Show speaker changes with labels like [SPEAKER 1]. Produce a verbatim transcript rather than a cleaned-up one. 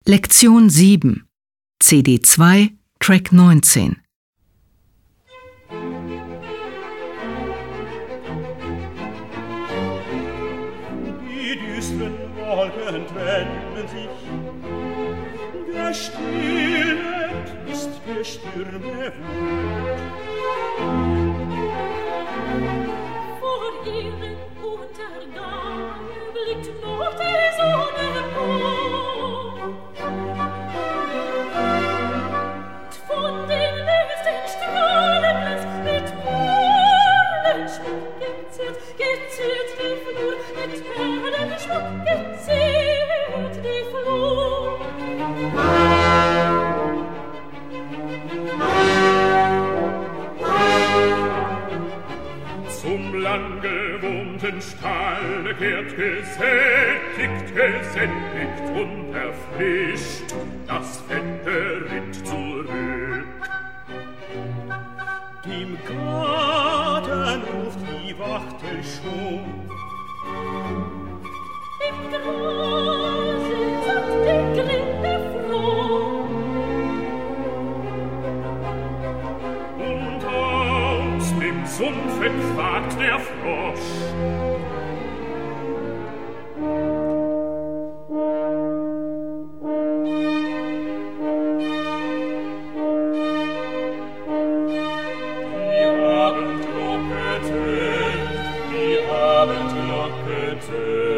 [SPEAKER 1] Lektion sieben, C D zwei, Track neunzehn.
[SPEAKER 2] Die düsteren Wolken trennen sich, der Stille ist der Stürme Wut.
[SPEAKER 3] Vor ihren Untergang blickt noch die Sonne hoch. Von den letzten Strahlen mit Perlenschmuck geziert, geziert die Flur, mit Perlenschmuck geziert die Flur.
[SPEAKER 2] Zum lang gewohnten Stall kehrt gesättigt, gesättigt und erfrischt das fette Rind zurück. Im Garten ruft die Wachtel schon.
[SPEAKER 3] Im Grase sagt die Grinde froh.
[SPEAKER 2] Und aus dem Sumpfe quakt der Frosch. Die Abendglocke tönt, die Abendglocke tönt.